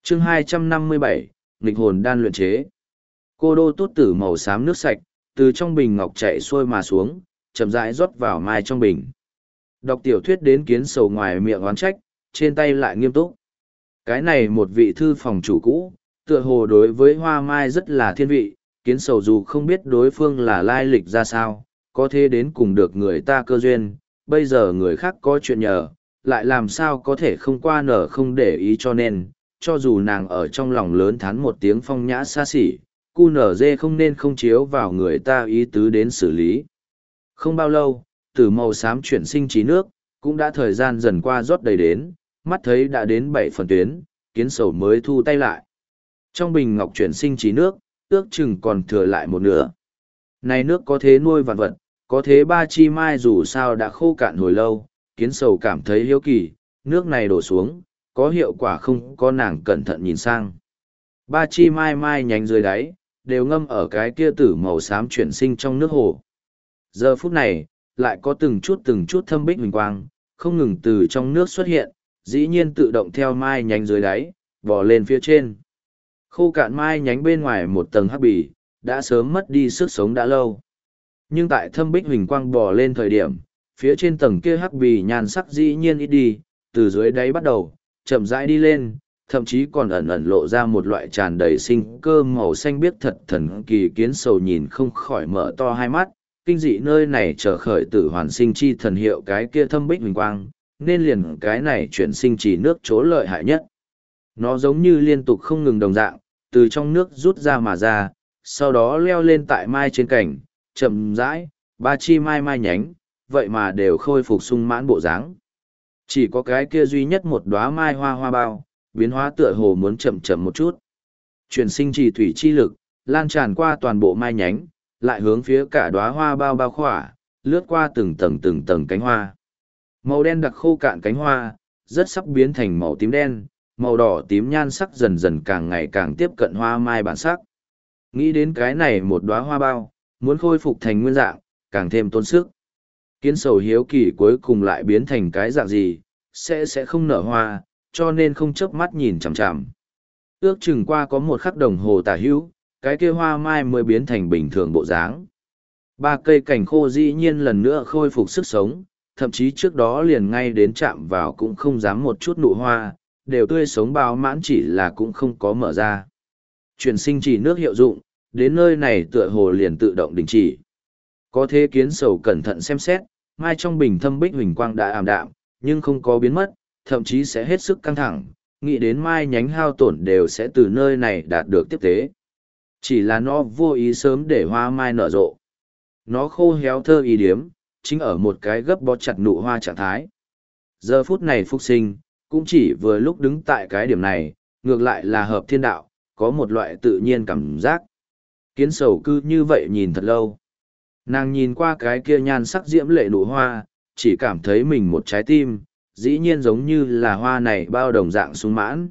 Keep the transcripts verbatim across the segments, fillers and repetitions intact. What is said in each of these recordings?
chương hai trăm năm mươi bảy, nghịch hồn đan luyện chế. Cô đô tút tử màu xám nước sạch, từ trong bình ngọc chạy xuôi mà xuống, chậm rãi rót vào mai trong bình. Đọc tiểu thuyết đến Kiến Sầu ngoài miệng oán trách, trên tay lại nghiêm túc. Cái này một vị thư phòng chủ cũ, tựa hồ đối với hoa mai rất là thiên vị, Kiến Sầu dù không biết đối phương là lai lịch ra sao, có thể đến cùng được người ta cơ duyên, bây giờ người khác có chuyện nhờ, lại làm sao có thể không qua nở không để ý, cho nên, cho dù nàng ở trong lòng lớn thán một tiếng phong nhã xa xỉ, cu nở dê không nên không chiếu vào người ta ý tứ đến xử lý. Không bao lâu, từ màu xám chuyển sinh trí nước, cũng đã thời gian dần qua rót đầy đến, mắt thấy đã đến bảy phần tuyến, Kiến Sầu mới thu tay lại. Trong bình ngọc chuyển sinh trí nước, ước chừng còn thừa lại một nửa. Này nước có thế nuôi vạn vật, có thế ba chi mai dù sao đã khô cạn hồi lâu, Kiến Sầu cảm thấy hiếu kỳ, nước này đổ xuống, có hiệu quả không có, nàng cẩn thận nhìn sang. Ba chi mai mai nhánh dưới đáy, đều ngâm ở cái kia tử màu xám chuyển sinh trong nước hồ. Giờ phút này, lại có từng chút từng chút thâm bích huỳnh quang, không ngừng từ trong nước xuất hiện, dĩ nhiên tự động theo mai nhánh dưới đáy, bò lên phía trên. Khô cạn mai nhánh bên ngoài một tầng hắc bì, đã sớm mất đi sức sống đã lâu. Nhưng tại thâm bích huỳnh quang bò lên thời điểm, phía trên tầng kia hắc bì nhan sắc dĩ nhiên ít đi, từ dưới đáy bắt đầu, chậm rãi đi lên, thậm chí còn ẩn ẩn lộ ra một loại tràn đầy sinh cơ màu xanh biếc thật thần kỳ. Kiến Sầu nhìn không khỏi mở to hai mắt, kinh dị nơi này trở khởi tử hoàn sinh chi thần hiệu cái kia thâm bích huỳnh quang, nên liền cái này chuyển sinh chỉ nước chỗ lợi hại nhất. Nó giống như liên tục không ngừng đồng dạng, từ trong nước rút ra mà ra, sau đó leo lên tại mai trên cành, chậm rãi, ba chi mai mai nhánh, vậy mà đều khôi phục sung mãn bộ dáng. Chỉ có cái kia duy nhất một đóa mai hoa hoa bao, biến hóa tựa hồ muốn chậm chậm một chút. Chuyển sinh trì thủy chi lực, lan tràn qua toàn bộ mai nhánh, lại hướng phía cả đóa hoa bao bao khỏa, lướt qua từng tầng từng tầng cánh hoa. Màu đen đặc khô cạn cánh hoa, rất sắp biến thành màu tím đen, màu đỏ tím nhan sắc dần dần càng ngày càng tiếp cận hoa mai bản sắc. Nghĩ đến cái này một đóa hoa bao, muốn khôi phục thành nguyên dạng, càng thêm tốn sức. Kiến Sầu hiếu kỳ cuối cùng lại biến thành cái dạng gì, sẽ sẽ không nở hoa, cho nên không chớp mắt nhìn chằm chằm. Ước chừng qua có một khắc đồng hồ tả hữu, cái kia hoa mai mới biến thành bình thường bộ dáng. Ba cây cành khô dĩ nhiên lần nữa khôi phục sức sống, thậm chí trước đó liền ngay đến chạm vào cũng không dám một chút nụ hoa, đều tươi sống bao mãn, chỉ là cũng không có mở ra. Chuyển sinh chỉ nước hiệu dụng, đến nơi này tựa hồ liền tự động đình chỉ. Có thế Kiến Sầu cẩn thận xem xét, mai trong bình thâm bích huỳnh quang đã ảm đạm, nhưng không có biến mất, thậm chí sẽ hết sức căng thẳng, nghĩ đến mai nhánh hao tổn đều sẽ từ nơi này đạt được tiếp tế. Chỉ là nó vô ý sớm để hoa mai nở rộ. Nó khô héo thơ ý điếm, chính ở một cái gấp bó chặt nụ hoa trạng thái. Giờ phút này phục sinh, cũng chỉ vừa lúc đứng tại cái điểm này, ngược lại là hợp thiên đạo, có một loại tự nhiên cảm giác. Kiến Sầu cứ như vậy nhìn thật lâu. Nàng nhìn qua cái kia nhan sắc diễm lệ nụ hoa, chỉ cảm thấy mình một trái tim, dĩ nhiên giống như là hoa này bao đồng dạng sung mãn.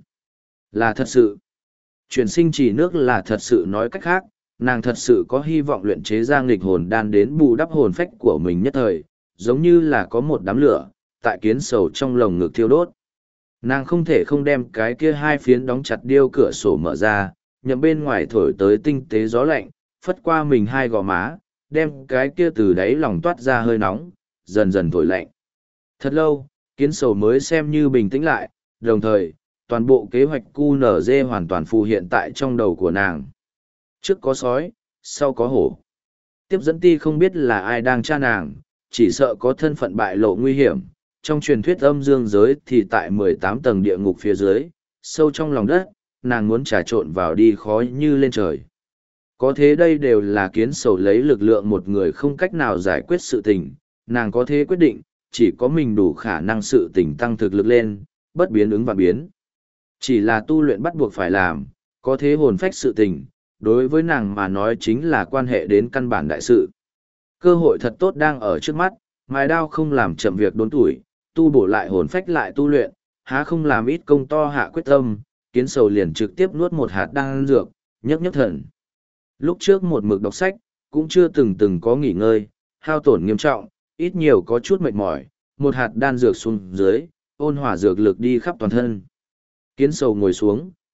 Là thật sự. Chuyển sinh chỉ nước là thật sự, nói cách khác, nàng thật sự có hy vọng luyện chế ra nghịch hồn đan đến bù đắp hồn phách của mình nhất thời, giống như là có một đám lửa, tại Kiến Sầu trong lồng ngực thiêu đốt. Nàng không thể không đem cái kia hai phiến đóng chặt điêu cửa sổ mở ra, nhậm bên ngoài thổi tới tinh tế gió lạnh, phất qua mình hai gò má, đem cái kia từ đáy lòng toát ra hơi nóng, dần dần thổi lạnh. Thật lâu, Kiến Sầu mới xem như bình tĩnh lại, đồng thời, toàn bộ kế hoạch cu nở dê hoàn toàn phù hiện tại trong đầu của nàng. Trước có sói, sau có hổ. Tiếp dẫn ti không biết là ai đang tra nàng, chỉ sợ có thân phận bại lộ nguy hiểm. Trong truyền thuyết âm dương giới thì tại mười tám tầng địa ngục phía dưới, sâu trong lòng đất, nàng muốn trà trộn vào đi khó như lên trời. Có thế đây đều là Kiến Sầu lấy lực lượng một người không cách nào giải quyết sự tình, nàng có thế quyết định, chỉ có mình đủ khả năng sự tình tăng thực lực lên, bất biến ứng và biến. Chỉ là tu luyện bắt buộc phải làm, có thế hồn phách sự tình, đối với nàng mà nói chính là quan hệ đến căn bản đại sự. Cơ hội thật tốt đang ở trước mắt, mài đao không làm chậm việc đốn tuổi, tu bổ lại hồn phách lại tu luyện, há không làm ít công to hạ quyết tâm. Kiến Sầu liền trực tiếp nuốt một hạt đan dược, nhấc nhấc thần. Lúc trước một mực đọc sách, cũng chưa từng từng có nghỉ ngơi, hao tổn nghiêm trọng, ít nhiều có chút mệt mỏi, một hạt đan dược xuống dưới, ôn hòa dược lực đi khắp toàn thân. Kiến Sầu ngồi xuống,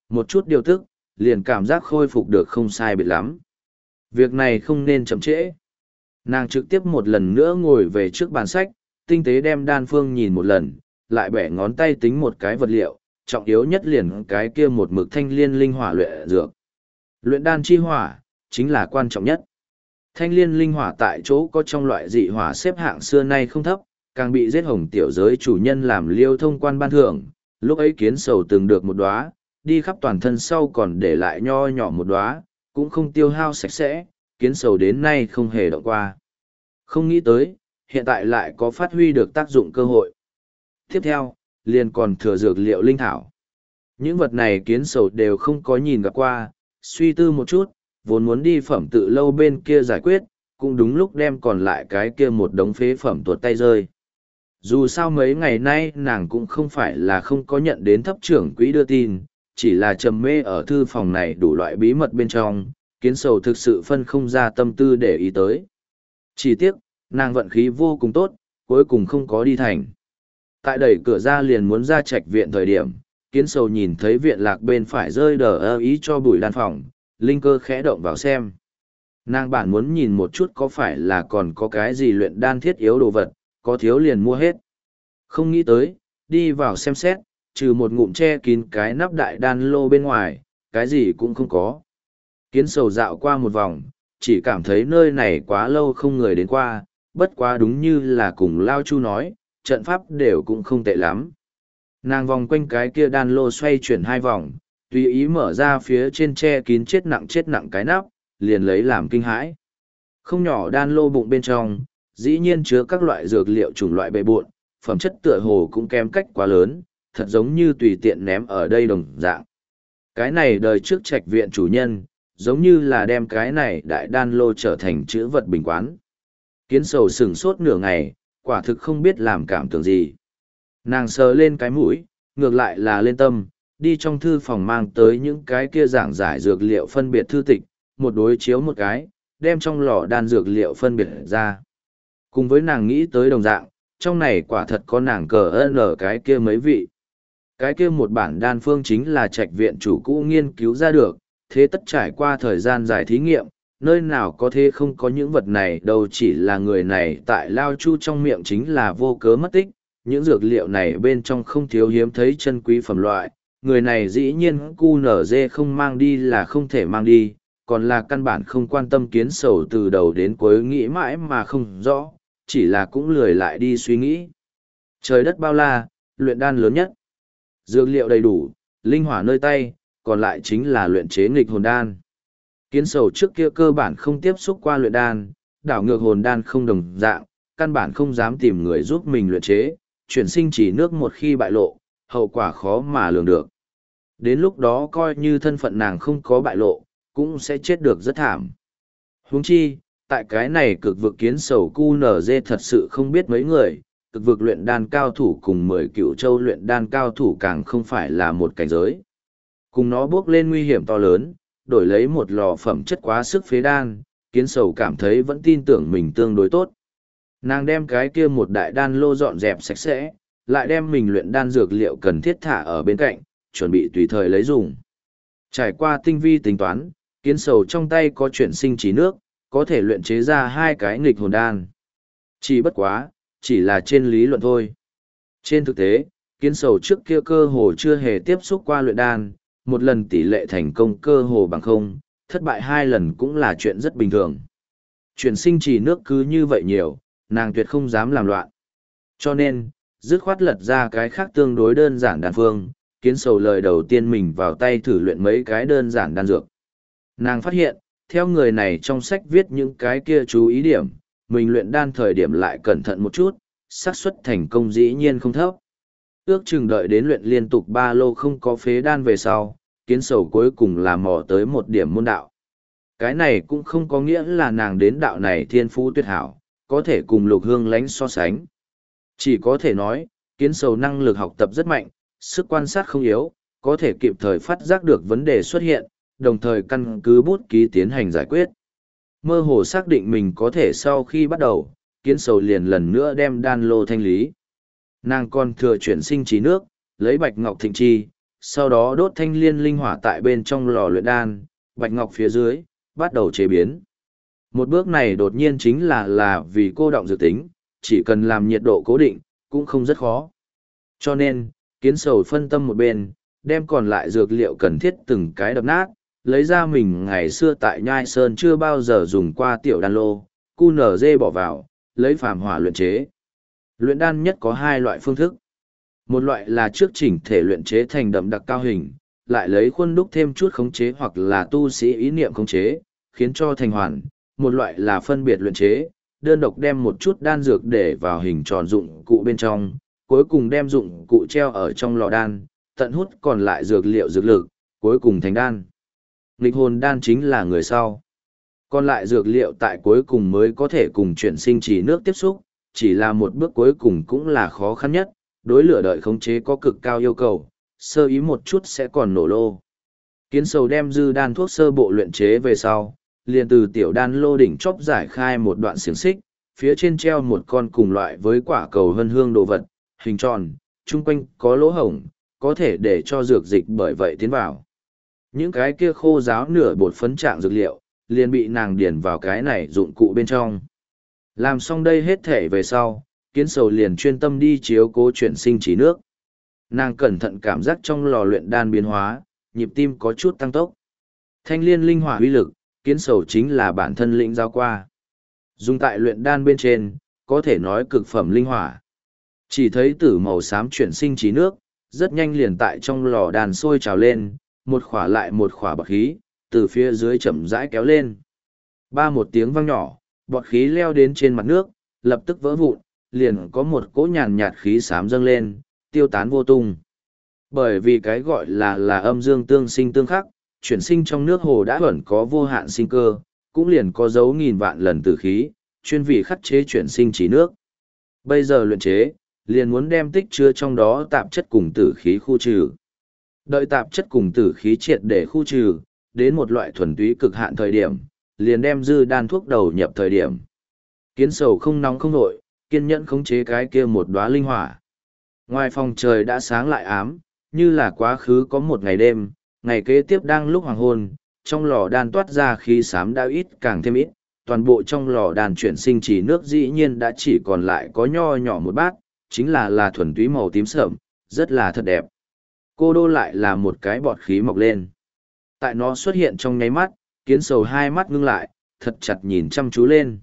Một chút điều tức, liền cảm giác khôi phục được không sai biệt lắm. Việc này không nên chậm trễ. Nàng trực tiếp một lần nữa ngồi về trước bàn sách, tinh tế đem đan phương nhìn một lần, lại bẻ ngón tay tính một cái vật liệu, trọng yếu nhất liền cái kia một mực thanh liên linh hỏa luyện dược. Luyện đan chi hỏa, chính là quan trọng nhất. Thanh liên linh hỏa tại chỗ có trong loại dị hỏa xếp hạng xưa nay không thấp, càng bị giết hồng tiểu giới chủ nhân làm liêu thông quan ban thưởng. Lúc ấy kiến sầu từng được một đóa, đi khắp toàn thân sau còn để lại nho nhỏ một đóa, cũng không tiêu hao sạch sẽ, kiến sầu đến nay không hề động qua. Không nghĩ tới, hiện tại lại có phát huy được tác dụng cơ hội. Tiếp theo, liền còn thừa dược liệu linh thảo. Những vật này kiến sầu đều không có nhìn gặp qua, suy tư một chút, vốn muốn đi phẩm tự lâu bên kia giải quyết, cũng đúng lúc đem còn lại cái kia một đống phế phẩm tuột tay rơi. Dù sao mấy ngày nay nàng cũng không phải là không có nhận đến thấp trưởng quỹ đưa tin, chỉ là trầm mê ở thư phòng này đủ loại bí mật bên trong, kiến sầu thực sự phân không ra tâm tư để ý tới. Chỉ tiếc, nàng vận khí vô cùng tốt, cuối cùng không có đi thành. Tại đẩy cửa ra liền muốn ra trạch viện thời điểm, kiến sầu nhìn thấy viện lạc bên phải rơi đờ ơ ý cho bùi đan phòng, linh cơ khẽ động vào xem. Nàng bản muốn nhìn một chút có phải là còn có cái gì luyện đan thiết yếu đồ vật, có thiếu liền mua hết. Không nghĩ tới, đi vào xem xét, trừ một ngụm che kín cái nắp đại đan lô bên ngoài, cái gì cũng không có. Kiến sầu dạo qua một vòng, chỉ cảm thấy nơi này quá lâu không người đến qua, bất quá đúng như là cùng Lao Chu nói, trận pháp đều cũng không tệ lắm. Nàng vòng quanh cái kia đan lô xoay chuyển hai vòng, tùy ý mở ra phía trên che kín chết nặng chết nặng cái nắp, liền lấy làm kinh hãi. Không nhỏ đan lô bụng bên trong, dĩ nhiên chứa các loại dược liệu chủng loại bề bộn, phẩm chất tựa hồ cũng kém cách quá lớn, thật giống như tùy tiện ném ở đây đồng dạng. Cái này đời trước trạch viện chủ nhân, giống như là đem cái này đại đan lô trở thành chữ vật bình quán. Kiến sầu sửng sốt nửa ngày, quả thực không biết làm cảm tưởng gì. Nàng sờ lên cái mũi, ngược lại là lên tâm, đi trong thư phòng mang tới những cái kia giảng giải dược liệu phân biệt thư tịch, một đối chiếu một cái, đem trong lò đan dược liệu phân biệt ra. Cùng với nàng nghĩ tới đồng dạng, trong này quả thật có nàng cờ ơn ở cái kia mấy vị. Cái kia một bản đan phương chính là trạch viện chủ cũ nghiên cứu ra được, thế tất trải qua thời gian dài thí nghiệm, nơi nào có thế không có những vật này đâu, chỉ là người này tại Lao Chu trong miệng chính là vô cớ mất tích, những dược liệu này bên trong không thiếu hiếm thấy chân quý phẩm loại, người này dĩ nhiên cu nở dê không mang đi là không thể mang đi, còn là căn bản không quan tâm kiến sầu từ đầu đến cuối nghĩ mãi mà không rõ, chỉ là cũng lười lại đi suy nghĩ. Trời đất bao la, luyện đan lớn nhất, dược liệu đầy đủ, linh hỏa nơi tay, còn lại chính là luyện chế nghịch hồn đan. Kiến sầu trước kia cơ bản không tiếp xúc qua luyện đan, đảo ngược hồn đan không đồng dạng, căn bản không dám tìm người giúp mình luyện chế, chuyển sinh chỉ nước một khi bại lộ, hậu quả khó mà lường được. Đến lúc đó coi như thân phận nàng không có bại lộ, cũng sẽ chết được rất thảm. Huống chi, tại cái này cực vực kiến sầu cu nở dê thật sự không biết mấy người, cực vực luyện đan cao thủ cùng mười cựu châu luyện đan cao thủ càng không phải là một cảnh giới. Cùng nó bước lên nguy hiểm to lớn, đổi lấy một lò phẩm chất quá sức phế đan, kiến sầu cảm thấy vẫn tin tưởng mình tương đối tốt. Nàng đem cái kia một đại đan lô dọn dẹp sạch sẽ, lại đem mình luyện đan dược liệu cần thiết thả ở bên cạnh, chuẩn bị tùy thời lấy dùng. Trải qua tinh vi tính toán, kiến sầu trong tay có chuyển sinh trí nước, có thể luyện chế ra hai cái nghịch hồn đan. Chỉ bất quá, chỉ là trên lý luận thôi. Trên thực tế, kiến sầu trước kia cơ hồ chưa hề tiếp xúc qua luyện đan, một lần tỷ lệ thành công cơ hồ bằng không, thất bại hai lần cũng là chuyện rất bình thường. Chuyển sinh chỉ nước cứ như vậy nhiều, nàng tuyệt không dám làm loạn. Cho nên, dứt khoát lật ra cái khác tương đối đơn giản đan phương, kiến sầu lời đầu tiên mình vào tay thử luyện mấy cái đơn giản đan dược. Nàng phát hiện, theo người này trong sách viết những cái kia chú ý điểm, mình luyện đan thời điểm lại cẩn thận một chút, xác suất thành công dĩ nhiên không thấp. Ước chừng đợi đến luyện liên tục ba lô không có phế đan về sau, kiến sầu cuối cùng là mò tới một điểm môn đạo. Cái này cũng không có nghĩa là nàng đến đạo này thiên phú tuyệt hảo, có thể cùng lục hương lánh so sánh. Chỉ có thể nói, kiến sầu năng lực học tập rất mạnh, sức quan sát không yếu, có thể kịp thời phát giác được vấn đề xuất hiện, đồng thời căn cứ bút ký tiến hành giải quyết. Mơ hồ xác định mình có thể sau khi bắt đầu, kiến sầu liền lần nữa đem đan lô thanh lý. Nàng còn thừa chuyển sinh trí nước, lấy bạch ngọc thịnh chi, sau đó đốt thanh liên linh hỏa tại bên trong lò luyện đan, bạch ngọc phía dưới, bắt đầu chế biến. Một bước này đột nhiên chính là là vì cô động dược tính, chỉ cần làm nhiệt độ cố định, cũng không rất khó. Cho nên, kiến sầu phân tâm một bên, đem còn lại dược liệu cần thiết từng cái đập nát, lấy ra mình ngày xưa tại Nhai Sơn chưa bao giờ dùng qua tiểu đan lô, cu nở dê bỏ vào, lấy phàm hỏa luyện chế. Luyện đan nhất có hai loại phương thức. Một loại là trước chỉnh thể luyện chế thành đậm đặc cao hình, lại lấy khuôn đúc thêm chút khống chế hoặc là tu sĩ ý niệm khống chế, khiến cho thành hoàn. Một loại là phân biệt luyện chế, đơn độc đem một chút đan dược để vào hình tròn dụng cụ bên trong, cuối cùng đem dụng cụ treo ở trong lò đan, tận hút còn lại dược liệu dược lực, cuối cùng thành đan. Nghịch hồn đan chính là người sau. Còn lại dược liệu tại cuối cùng mới có thể cùng chuyển sinh chỉ nước tiếp xúc, chỉ là một bước cuối cùng cũng là khó khăn nhất, đối lửa đợi khống chế có cực cao yêu cầu, sơ ý một chút sẽ còn nổ lô. Kiến sầu đem dư đan thuốc sơ bộ luyện chế về sau, liền từ tiểu đan lô đỉnh chóp giải khai một đoạn xiềng xích, phía trên treo một con cùng loại với quả cầu hân hương đồ vật, hình tròn, chung quanh có lỗ hổng, có thể để cho dược dịch bởi vậy tiến vào. Những cái kia khô ráo nửa bột phấn trạng dược liệu, liền bị nàng điền vào cái này dụng cụ bên trong. Làm xong đây hết thể về sau, kiến sầu liền chuyên tâm đi chiếu cố chuyển sinh chỉ nước. Nàng cẩn thận cảm giác trong lò luyện đan biến hóa, nhịp tim có chút tăng tốc. Thanh liên linh hỏa uy lực, kiến sầu chính là bản thân lĩnh giao qua. Dùng tại luyện đan bên trên, có thể nói cực phẩm linh hỏa. Chỉ thấy tử màu xám chuyển sinh trí nước, rất nhanh liền tại trong lò đàn sôi trào lên, một khỏa lại một khỏa bọt khí, từ phía dưới chậm rãi kéo lên. Ba một tiếng vang nhỏ, bọt khí leo đến trên mặt nước, lập tức vỡ vụn, liền có một cỗ nhàn nhạt khí xám dâng lên, tiêu tán vô tung. Bởi vì cái gọi là là âm dương tương sinh tương khắc, chuyển sinh trong nước hồ đã ẩn có vô hạn sinh cơ, cũng liền có dấu nghìn vạn lần tử khí, chuyên vì khắc chế chuyển sinh chỉ nước. Bây giờ luyện chế, liền muốn đem tích chứa trong đó tạp chất cùng tử khí khu trừ. Đợi tạp chất cùng tử khí triệt để khu trừ, đến một loại thuần túy cực hạn thời điểm, liền đem dư đan thuốc đầu nhập thời điểm. Kiến sầu không nóng không nổi, kiên nhẫn khống chế cái kia một đóa linh hỏa. Ngoài phòng trời đã sáng lại ám, như là quá khứ có một ngày đêm, ngày kế tiếp đang lúc hoàng hôn, trong lò đan toát ra khí xám đã ít càng thêm ít, toàn bộ trong lò đan chuyển sinh chỉ nước dĩ nhiên đã chỉ còn lại có nho nhỏ một bát, chính là là thuần túy màu tím sợm, rất là thật đẹp. Cô đô lại là một cái bọt khí mọc lên. Tại nó xuất hiện trong nháy mắt, kiến sầu hai mắt ngưng lại, thật chặt nhìn chăm chú lên.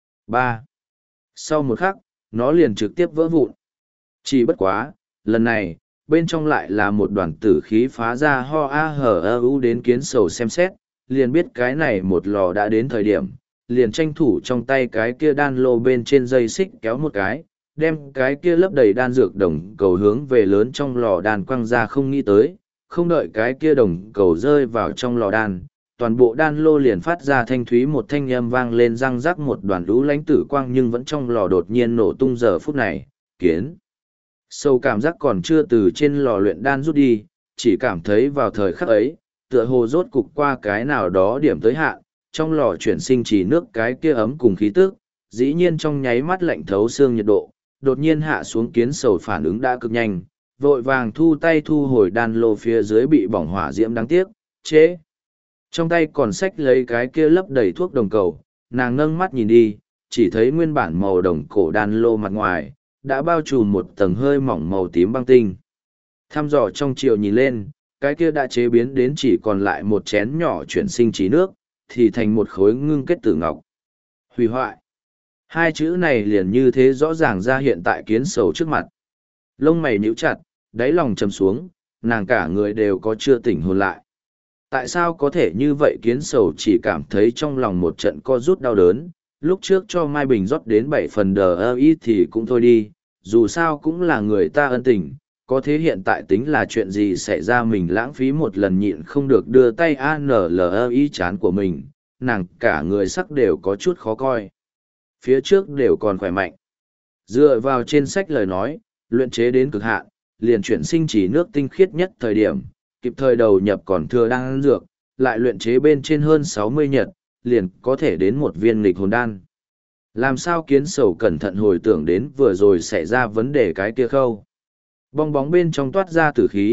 Ba. Sau một khắc, nó liền trực tiếp vỡ vụn. Chỉ bất quá, lần này, bên trong lại là một đoàn tử khí phá ra ho a hở ơ u đến kiến sầu xem xét, liền biết cái này một lò đã đến thời điểm, liền tranh thủ trong tay cái kia đan lô bên trên dây xích kéo một cái, đem cái kia lấp đầy đan dược đồng cầu hướng về lớn trong lò đan quăng ra không nghĩ tới, không đợi cái kia đồng cầu rơi vào trong lò đan, toàn bộ đan lô liền phát ra thanh thúy một thanh âm vang lên răng rắc một đoàn lũ lánh tử quang nhưng vẫn trong lò đột nhiên nổ tung giờ phút này, kiến. Sâu cảm giác còn chưa từ trên lò luyện đan rút đi, chỉ cảm thấy vào thời khắc ấy, tựa hồ rốt cục qua cái nào đó điểm tới hạn, trong lò chuyển sinh chỉ nước cái kia ấm cùng khí tức, dĩ nhiên trong nháy mắt lạnh thấu xương nhiệt độ, đột nhiên hạ xuống kiến sầu phản ứng đã cực nhanh, vội vàng thu tay thu hồi đan lô phía dưới bị bỏng hỏa diễm đáng tiếc, chế. Trong tay còn xách lấy cái kia lấp đầy thuốc đồng cầu, nàng nâng mắt nhìn đi, chỉ thấy nguyên bản màu đồng cổ đan lô mặt ngoài, đã bao trùm một tầng hơi mỏng màu tím băng tinh. Thăm dò trong chiều nhìn lên, cái kia đã chế biến đến chỉ còn lại một chén nhỏ chuyển sinh trí nước, thì thành một khối ngưng kết tử ngọc. Hủy hoại. Hai chữ này liền như thế rõ ràng ra hiện tại kiến sầu trước mặt. Lông mày nhíu chặt, đáy lòng trầm xuống, nàng cả người đều có chưa tỉnh hồn lại. Tại sao có thể như vậy kiến sầu chỉ cảm thấy trong lòng một trận co rút đau đớn, lúc trước cho Mai Bình rót đến bảy phần đờ ơ y thì cũng thôi đi, dù sao cũng là người ta ân tình, có thế hiện tại tính là chuyện gì xảy ra mình lãng phí một lần nhịn không được đưa tay a n l ơ y chán của mình, nàng cả người sắc đều có chút khó coi. Phía trước đều còn khỏe mạnh. Dựa vào trên sách lời nói, luyện chế đến cực hạn, liền chuyển sinh chỉ nước tinh khiết nhất thời điểm, kịp thời đầu nhập còn thừa đan dược, lại luyện chế bên trên hơn sáu mươi nhật, liền có thể đến một viên nghịch hồn đan. Làm sao kiến sầu cẩn thận hồi tưởng đến vừa rồi xảy ra vấn đề cái kia khâu. Bong bóng bên trong toát ra tử khí,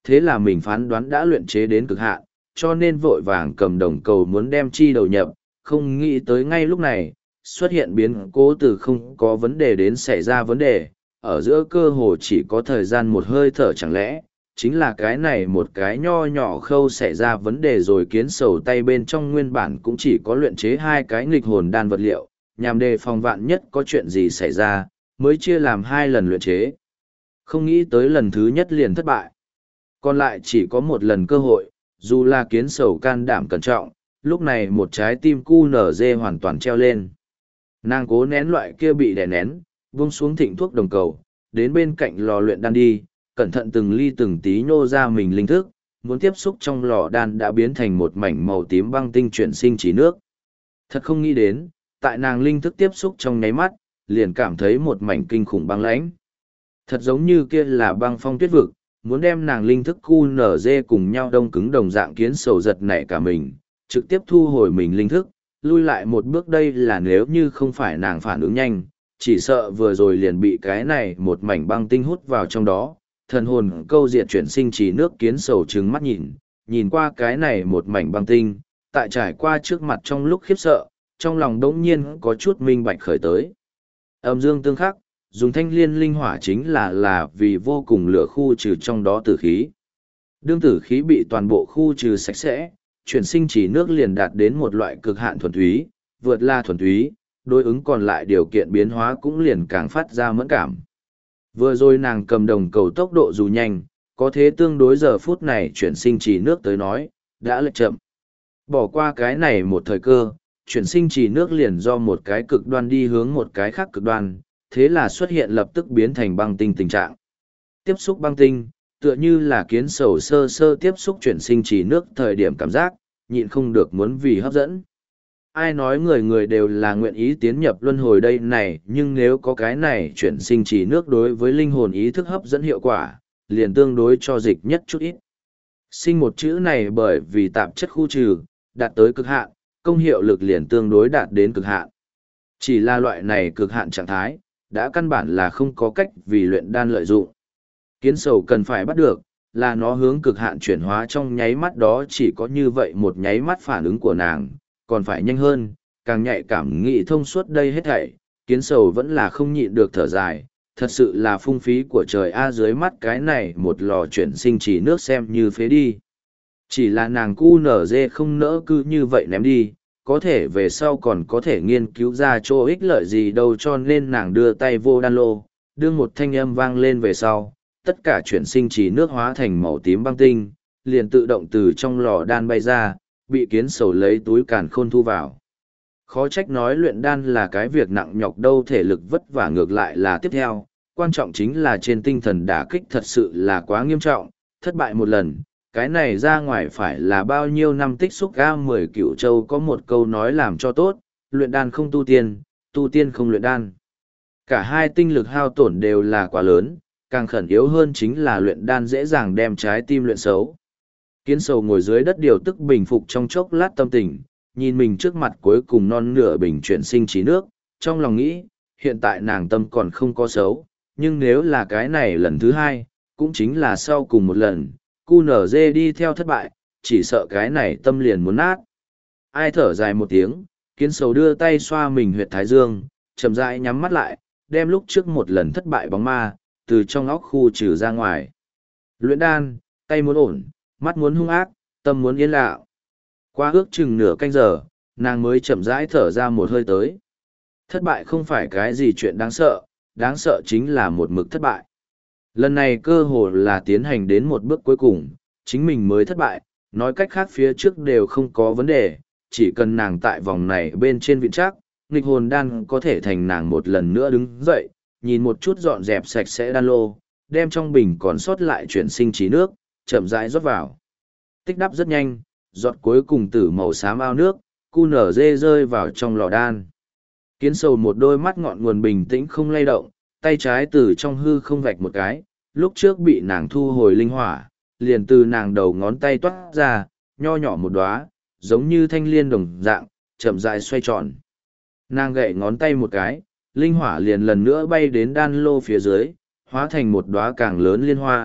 thế là mình phán đoán đã luyện chế đến cực hạn, cho nên vội vàng cầm đồng cầu muốn đem chi đầu nhập, không nghĩ tới ngay lúc này, xuất hiện biến cố từ không có vấn đề đến xảy ra vấn đề, ở giữa cơ hồ chỉ có thời gian một hơi thở chẳng lẽ, chính là cái này một cái nho nhỏ khâu xảy ra vấn đề rồi kiến sầu tay bên trong nguyên bản cũng chỉ có luyện chế hai cái nghịch hồn đan vật liệu, nhằm đề phòng vạn nhất có chuyện gì xảy ra, mới chia làm hai lần luyện chế. Không nghĩ tới lần thứ nhất liền thất bại. Còn lại chỉ có một lần cơ hội, dù là kiến sầu can đảm cẩn trọng, lúc này một trái tim cu nở dê hoàn toàn treo lên. Nàng cố nén loại kia bị đè nén, vung xuống thịnh thuốc đồng cầu, đến bên cạnh lò luyện đan đi, cẩn thận từng ly từng tí nhô ra mình linh thức, muốn tiếp xúc trong lò đan đã biến thành một mảnh màu tím băng tinh chuyển sinh chỉ nước. Thật không nghĩ đến, tại nàng linh thức tiếp xúc trong nháy mắt, liền cảm thấy một mảnh kinh khủng băng lãnh. Thật giống như kia là băng phong tuyết vực, muốn đem nàng linh thức cu nở dê cùng nhau đông cứng đồng dạng kiến sầu giật nảy cả mình, trực tiếp thu hồi mình linh thức, lui lại một bước đây là nếu như không phải nàng phản ứng nhanh, chỉ sợ vừa rồi liền bị cái này một mảnh băng tinh hút vào trong đó, thần hồn câu diện chuyển sinh chỉ nước kiến sầu trừng mắt nhìn, nhìn qua cái này một mảnh băng tinh, tại trải qua trước mặt trong lúc khiếp sợ, trong lòng đống nhiên có chút minh bạch khởi tới. Âm dương tương khắc, dùng thanh liên linh hỏa chính là là vì vô cùng lửa khu trừ trong đó tử khí. Đương tử khí bị toàn bộ khu trừ sạch sẽ, chuyển sinh chỉ nước liền đạt đến một loại cực hạn thuần túy, vượt la thuần túy, đối ứng còn lại điều kiện biến hóa cũng liền càng phát ra mẫn cảm. Vừa rồi nàng cầm đồng cầu tốc độ dù nhanh, có thế tương đối giờ phút này chuyển sinh chỉ nước tới nói, đã lệch chậm. Bỏ qua cái này một thời cơ, chuyển sinh chỉ nước liền do một cái cực đoan đi hướng một cái khác cực đoan, thế là xuất hiện lập tức biến thành băng tinh tình trạng. Tiếp xúc băng tinh, tựa như là kiến sầu sơ sơ tiếp xúc chuyển sinh chỉ nước thời điểm cảm giác, nhịn không được muốn vì hấp dẫn. Ai nói người người đều là nguyện ý tiến nhập luân hồi đây này, nhưng nếu có cái này chuyển sinh chỉ nước đối với linh hồn ý thức hấp dẫn hiệu quả, liền tương đối cho dịch nhất chút ít. Sinh một chữ này bởi vì tạp chất khu trừ, đạt tới cực hạn, công hiệu lực liền tương đối đạt đến cực hạn. Chỉ là loại này cực hạn trạng thái, đã căn bản là không có cách vì luyện đan lợi dụng. Kiến sầu cần phải bắt được, là nó hướng cực hạn chuyển hóa trong nháy mắt đó chỉ có như vậy một nháy mắt phản ứng của nàng, còn phải nhanh hơn, càng nhạy cảm nghĩ thông suốt đây hết thảy, kiến sầu vẫn là không nhịn được thở dài, thật sự là phung phí của trời A dưới mắt cái này một lò chuyển sinh chỉ nước xem như phế đi. Chỉ là nàng cu nở dê không nỡ cứ như vậy ném đi, có thể về sau còn có thể nghiên cứu ra chỗ ích lợi gì đâu cho nên nàng đưa tay vô đan lô, đưa một thanh âm vang lên về sau, tất cả chuyển sinh chỉ nước hóa thành màu tím băng tinh, liền tự động từ trong lò đan bay ra, bị kiến sầu lấy túi càn khôn thu vào. Khó trách nói luyện đan là cái việc nặng nhọc đâu thể lực vất vả ngược lại là tiếp theo, quan trọng chính là trên tinh thần đả kích thật sự là quá nghiêm trọng, thất bại một lần, cái này ra ngoài phải là bao nhiêu năm tích xúc ga mười cựu châu có một câu nói làm cho tốt, luyện đan không tu tiên, tu tiên không luyện đan. Cả hai tinh lực hao tổn đều là quá lớn, càng khẩn yếu hơn chính là luyện đan dễ dàng đem trái tim luyện xấu. Kiến sầu ngồi dưới đất điều tức bình phục trong chốc lát tâm tình, nhìn mình trước mặt cuối cùng non nửa bình chuyển sinh trí nước, trong lòng nghĩ, hiện tại nàng tâm còn không có xấu, nhưng nếu là cái này lần thứ hai, cũng chính là sau cùng một lần, cu nở dê đi theo thất bại, chỉ sợ cái này tâm liền muốn nát. Ai thở dài một tiếng, kiến sầu đưa tay xoa mình huyệt thái dương, chậm rãi nhắm mắt lại, đem lúc trước một lần thất bại bóng ma, từ trong óc khu trừ ra ngoài. Luyện đan, tay muốn ổn, mắt muốn hung ác, tâm muốn yên lạo. Qua ước chừng nửa canh giờ, nàng mới chậm rãi thở ra một hơi tới. Thất bại không phải cái gì chuyện đáng sợ, đáng sợ chính là một mực thất bại. Lần này cơ hồ là tiến hành đến một bước cuối cùng, chính mình mới thất bại, nói cách khác phía trước đều không có vấn đề, chỉ cần nàng tại vòng này bên trên vịnh chắc, nghịch hồn đan có thể thành nàng một lần nữa đứng dậy, nhìn một chút dọn dẹp sạch sẽ đan lô, đem trong bình còn sót lại chuyển sinh trí nước, chậm rãi rót vào. Tích đắp rất nhanh, giọt cuối cùng tử màu xám ao nước, cu nở dê rơi vào trong lò đan. Kiến sầu một đôi mắt ngọn nguồn bình tĩnh không lay động, tay trái từ trong hư không vạch một cái, lúc trước bị nàng thu hồi linh hỏa, liền từ nàng đầu ngón tay toát ra, nho nhỏ một đóa, giống như thanh liên đồng dạng, chậm rãi xoay tròn. Nàng gậy ngón tay một cái, linh hỏa liền lần nữa bay đến đan lô phía dưới, hóa thành một đóa càng lớn liên hoa,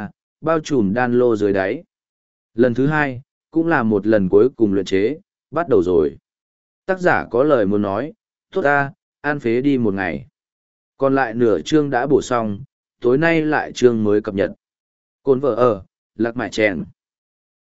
bao trùm đan lô dưới đáy. Lần thứ hai, cũng là một lần cuối cùng luyện chế, bắt đầu rồi. Tác giả có lời muốn nói, tốt ta, an phế đi một ngày. Còn lại nửa chương đã bổ xong, tối nay lại chương mới cập nhật. Cồn vợ ở, lạc mại chèn.